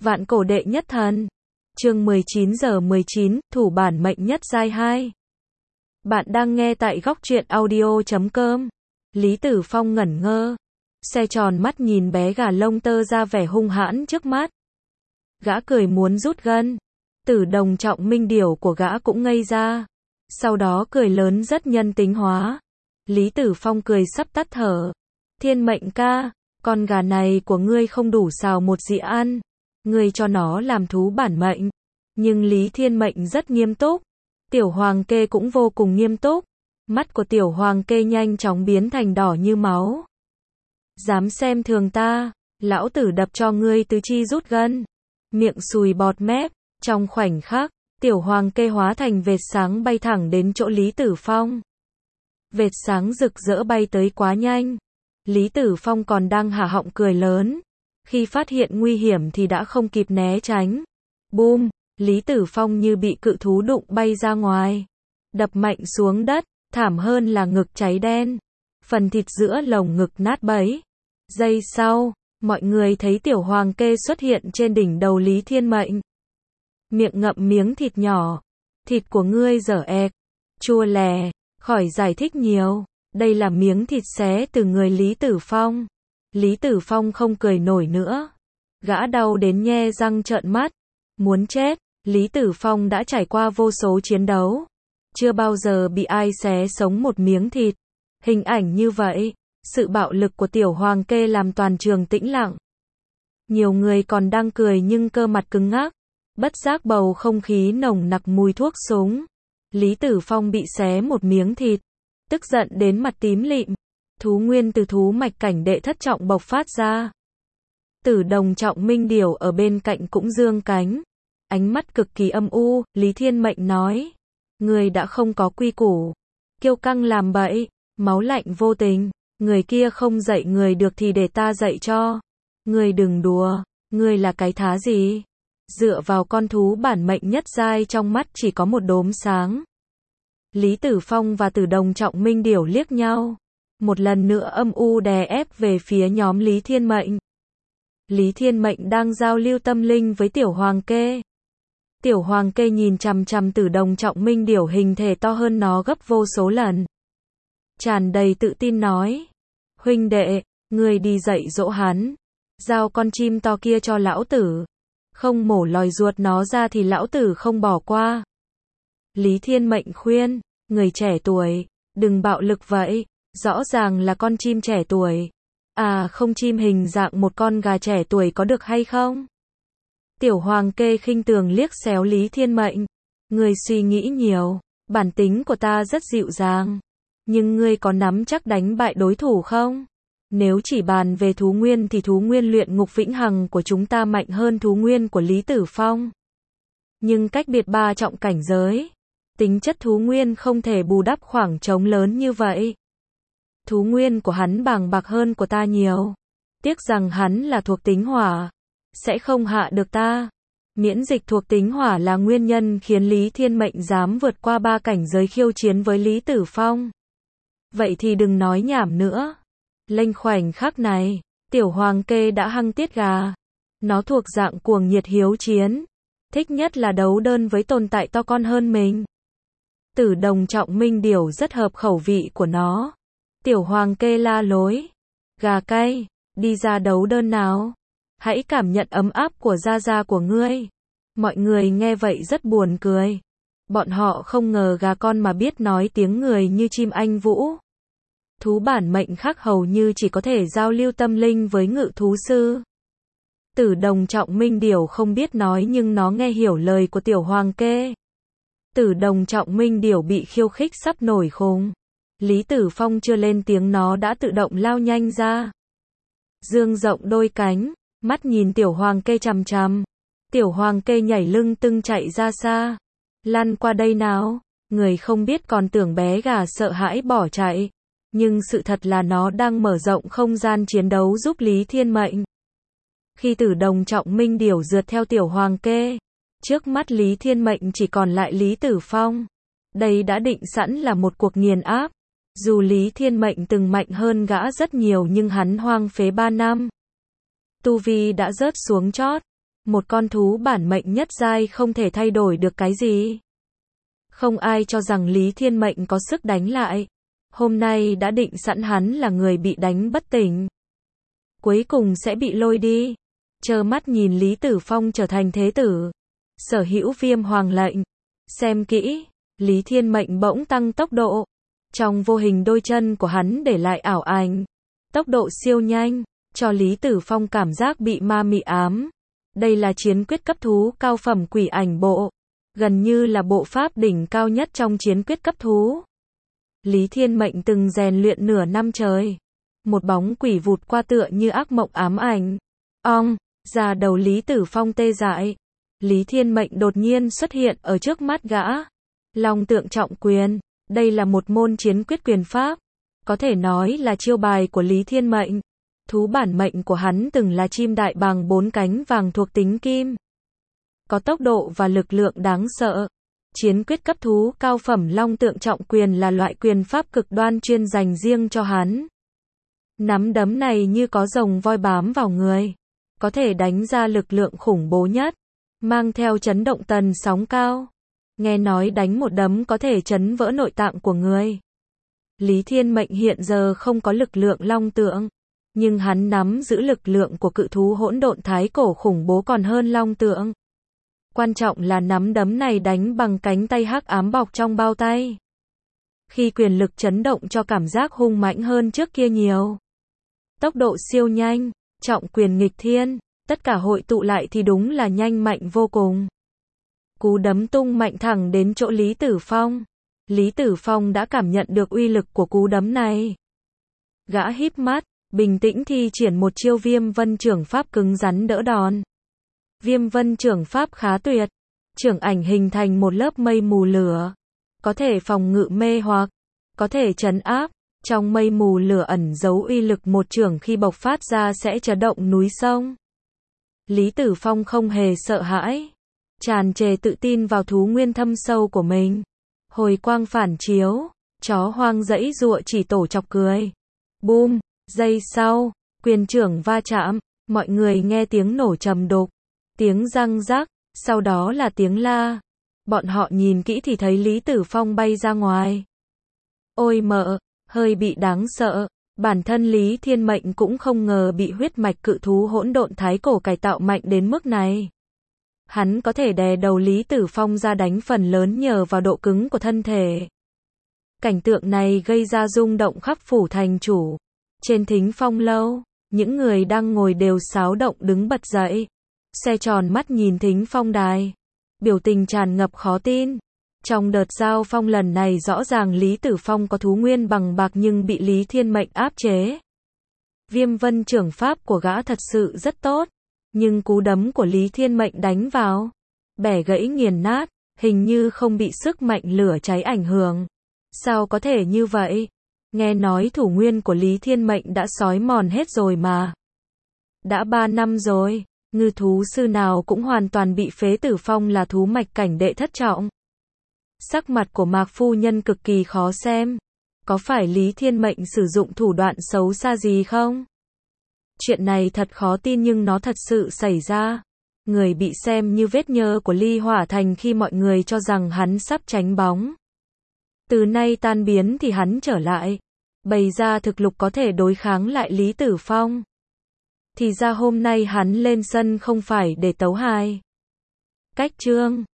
Vạn cổ đệ nhất thần. Chương 19:19, thủ bản mệnh nhất giai 2. Bạn đang nghe tại góc truyện audio.com. Lý Tử Phong ngẩn ngơ, xe tròn mắt nhìn bé gà lông tơ ra vẻ hung hãn trước mắt. Gã cười muốn rút gân. Tử đồng trọng minh điểu của gã cũng ngây ra. Sau đó cười lớn rất nhân tính hóa. Lý Tử Phong cười sắp tắt thở. Thiên mệnh ca, con gà này của ngươi không đủ xào một dĩa ăn. Ngươi cho nó làm thú bản mệnh. Nhưng Lý Thiên Mệnh rất nghiêm túc. Tiểu Hoàng Kê cũng vô cùng nghiêm túc. Mắt của Tiểu Hoàng Kê nhanh chóng biến thành đỏ như máu. Dám xem thường ta, lão tử đập cho ngươi tứ chi rút gân. Miệng sùi bọt mép. Trong khoảnh khắc, Tiểu Hoàng Kê hóa thành vệt sáng bay thẳng đến chỗ Lý Tử Phong. Vệt sáng rực rỡ bay tới quá nhanh. Lý Tử Phong còn đang há họng cười lớn. Khi phát hiện nguy hiểm thì đã không kịp né tránh. Bùm, Lý Tử Phong như bị cự thú đụng bay ra ngoài. Đập mạnh xuống đất, thảm hơn là ngực cháy đen. Phần thịt giữa lồng ngực nát bấy. Giây sau, mọi người thấy Tiểu Hoàng Kê xuất hiện trên đỉnh đầu Lý Thiên Mệnh. Miệng ngậm miếng thịt nhỏ. Thịt của ngươi dở ẹc, chua lè, khỏi giải thích nhiều. Đây là miếng thịt xé từ người Lý Tử Phong. Lý Tử Phong không cười nổi nữa. Gã đau đến nhe răng trợn mắt. Muốn chết, Lý Tử Phong đã trải qua vô số chiến đấu. Chưa bao giờ bị ai xé sống một miếng thịt. Hình ảnh như vậy, sự bạo lực của Tiểu Hoàng Kê làm toàn trường tĩnh lặng. Nhiều người còn đang cười nhưng cơ mặt cứng ngắc. Bất giác bầu không khí nồng nặc mùi thuốc súng. Lý Tử Phong bị xé một miếng thịt. Tức giận đến mặt tím lịm. Thú nguyên từ thú mạch cảnh đệ thất trọng bộc phát ra. Tử đồng trọng minh điểu ở bên cạnh cũng dương cánh. Ánh mắt cực kỳ âm u, Lý Thiên Mệnh nói. Người đã không có quy củ. Kiêu căng làm bậy, máu lạnh vô tình. Người kia không dạy người được thì để ta dạy cho. Người đừng đùa, người là cái thá gì? Dựa vào con thú bản mệnh nhất giai trong mắt chỉ có một đốm sáng. Lý Tử Phong và Tử đồng trọng minh điểu liếc nhau. Một lần nữa âm u đè ép về phía nhóm Lý Thiên Mệnh. Lý Thiên Mệnh đang giao lưu tâm linh với Tiểu Hoàng Kê. Tiểu Hoàng Kê nhìn chằm chằm Tử đồng trọng minh điểu hình thể to hơn nó gấp vô số lần. Tràn đầy tự tin nói. Huynh đệ, ngươi đi dạy dỗ hắn. Giao con chim to kia cho lão tử. Không mổ lòi ruột nó ra thì lão tử không bỏ qua. Lý Thiên Mệnh khuyên. Người trẻ tuổi, đừng bạo lực vậy. Rõ ràng là con chim trẻ tuổi. À không, chim hình dạng một con gà trẻ tuổi có được hay không? Tiểu Hoàng Kê khinh thường liếc xéo Lý Thiên Mệnh. Ngươi suy nghĩ nhiều. Bản tính của ta rất dịu dàng. Nhưng ngươi có nắm chắc đánh bại đối thủ không? Nếu chỉ bàn về thú nguyên thì thú nguyên luyện ngục vĩnh hằng của chúng ta mạnh hơn thú nguyên của Lý Tử Phong. Nhưng cách biệt 3 trọng cảnh giới. Tính chất thú nguyên không thể bù đắp khoảng trống lớn như vậy. Thú nguyên của hắn bàng bạc hơn của ta nhiều. Tiếc rằng hắn là thuộc tính hỏa. Sẽ không hạ được ta. Miễn dịch thuộc tính hỏa là nguyên nhân khiến Lý Thiên Mệnh dám vượt qua 3 cảnh giới khiêu chiến với Lý Tử Phong. Vậy thì đừng nói nhảm nữa. Lênh khoảnh khắc này, Tiểu Hoàng Kê đã hăng tiết gà. Nó thuộc dạng cuồng nhiệt hiếu chiến. Thích nhất là đấu đơn với tồn tại to con hơn mình. Tử đồng trọng minh điểu rất hợp khẩu vị của nó. Tiểu Hoàng Kê la lối. Gà cay, đi ra đấu đơn nào. Hãy cảm nhận ấm áp của da da của ngươi. Mọi người nghe vậy rất buồn cười. Bọn họ không ngờ gà con mà biết nói tiếng người như chim anh vũ. Thú bản mệnh khác hầu như chỉ có thể giao lưu tâm linh với ngự thú sư. Tử đồng trọng minh điểu không biết nói nhưng nó nghe hiểu lời của Tiểu Hoàng Kê. Tử đồng trọng minh điểu bị khiêu khích sắp nổi khùng. Lý Tử Phong chưa lên tiếng nó đã tự động lao nhanh ra. Dương rộng đôi cánh, mắt nhìn Tiểu Hoàng Kê chằm chằm. Tiểu Hoàng Kê nhảy lưng tưng chạy ra xa. Lăn qua đây nào. Người không biết còn tưởng bé gà sợ hãi bỏ chạy. Nhưng sự thật là nó đang mở rộng không gian chiến đấu giúp Lý Thiên Mệnh. Khi Tử đồng trọng minh điểu rượt theo Tiểu Hoàng Kê, trước mắt Lý Thiên Mệnh chỉ còn lại Lý Tử Phong. Đây đã định sẵn là một cuộc nghiền áp. Dù Lý Thiên Mệnh từng mạnh hơn gã rất nhiều nhưng hắn hoang phế 3 năm. Tu vi đã rớt xuống chót. Một con thú bản mệnh nhất giai không thể thay đổi được cái gì. Không ai cho rằng Lý Thiên Mệnh có sức đánh lại. Hôm nay đã định sẵn hắn là người bị đánh bất tỉnh. Cuối cùng sẽ bị lôi đi. Trơ mắt nhìn Lý Tử Phong trở thành thế tử. Sở hữu Viêm Hoàng lệnh. Xem kỹ, Lý Thiên Mệnh bỗng tăng tốc độ. Trong vô hình đôi chân của hắn để lại ảo ảnh. Tốc độ siêu nhanh, cho Lý Tử Phong cảm giác bị ma mị ám. Đây là chiến quyết cấp thú cao phẩm quỷ ảnh bộ. Gần như là bộ pháp đỉnh cao nhất trong chiến quyết cấp thú. Lý Thiên Mệnh từng rèn luyện nửa năm trời. Một bóng quỷ vụt qua tựa như ác mộng ám ảnh. Da đầu Lý Tử Phong tê dại. Lý Thiên Mệnh đột nhiên xuất hiện ở trước mắt gã. Long tượng trọng quyền. Đây là một môn chiến quyết quyền pháp. Có thể nói là chiêu bài của Lý Thiên Mệnh. Thú bản mệnh của hắn từng là chim đại bàng 4 cánh vàng thuộc tính kim. Có tốc độ và lực lượng đáng sợ. Chiến quyết cấp thú cao phẩm long tượng trọng quyền là loại quyền pháp cực đoan chuyên dành riêng cho hắn. Nắm đấm này như có rồng voi bám vào người. Có thể đánh ra lực lượng khủng bố nhất. Mang theo chấn động tần sóng cao. Nghe nói đánh một đấm có thể chấn vỡ nội tạng của người. Lý Thiên Mệnh hiện giờ không có lực lượng long tượng. Nhưng hắn nắm giữ lực lượng của cự thú hỗn độn thái cổ khủng bố còn hơn long tượng. Quan trọng là nắm đấm này đánh bằng cánh tay hắc ám bọc trong bao tay. Khi quyền lực chấn động cho cảm giác hung mãnh hơn trước kia nhiều. Tốc độ siêu nhanh, trọng quyền nghịch thiên, tất cả hội tụ lại thì đúng là nhanh mạnh vô cùng. Cú đấm tung mạnh thẳng đến chỗ Lý Tử Phong. Lý Tử Phong đã cảm nhận được uy lực của cú đấm này. Gã híp mắt, bình tĩnh thi triển một chiêu Viêm Vân Chưởng Pháp cứng rắn đỡ đòn. Viêm Vân Chưởng Pháp khá tuyệt. Chưởng ảnh hình thành một lớp mây mù lửa. Có thể phòng ngự mê hoặc, có thể trấn áp. Trong mây mù lửa ẩn giấu uy lực một chưởng khi bộc phát ra sẽ chấn động núi sông. Lý Tử Phong không hề sợ hãi. Tràn trề tự tin vào thú nguyên thâm sâu của mình. Hồi quang phản chiếu, chó hoang dãy giụa chỉ tổ chọc cười. Bum, giây sau, quyền chưởng va chạm, mọi người nghe tiếng nổ trầm đục, tiếng răng rắc, sau đó là tiếng la. Bọn họ nhìn kỹ thì thấy Lý Tử Phong bay ra ngoài. Ôi mợ, hơi bị đáng sợ. Bản thân Lý Thiên Mệnh cũng không ngờ bị huyết mạch cự thú hỗn độn thái cổ cải tạo mạnh đến mức này. Hắn có thể đè đầu Lý Tử Phong ra đánh phần lớn nhờ vào độ cứng của thân thể. Cảnh tượng này gây ra rung động khắp phủ thành chủ. Trên Thính Phong lâu, những người đang ngồi đều xáo động đứng bật dậy. Xe tròn mắt nhìn Thính Phong đài. Biểu tình tràn ngập khó tin. Trong đợt giao phong lần này rõ ràng Lý Tử Phong có thú nguyên bằng bạc nhưng bị Lý Thiên Mệnh áp chế. Viêm Vân Chưởng Pháp của gã thật sự rất tốt. Nhưng cú đấm của Lý Thiên Mệnh đánh vào, bẻ gãy nghiền nát, hình như không bị sức mạnh lửa cháy ảnh hưởng. Sao có thể như vậy? Nghe nói thủ nguyên của Lý Thiên Mệnh đã xói mòn hết rồi mà. Đã 3 năm rồi, ngư thú sư nào cũng hoàn toàn bị phế. Tử Phong là thú mạch cảnh đệ thất trọng. Sắc mặt của Mạc phu nhân cực kỳ khó xem. Có phải Lý Thiên Mệnh sử dụng thủ đoạn xấu xa gì không? Chuyện này thật khó tin nhưng nó thật sự xảy ra. Người bị xem như vết nhơ của Ly Hỏa Thành khi mọi người cho rằng hắn sắp tránh bóng. Từ nay tan biến thì hắn trở lại. Bày ra thực lực có thể đối kháng lại Lý Tử Phong. Thì ra hôm nay hắn lên sân không phải để tấu hài. Cách chương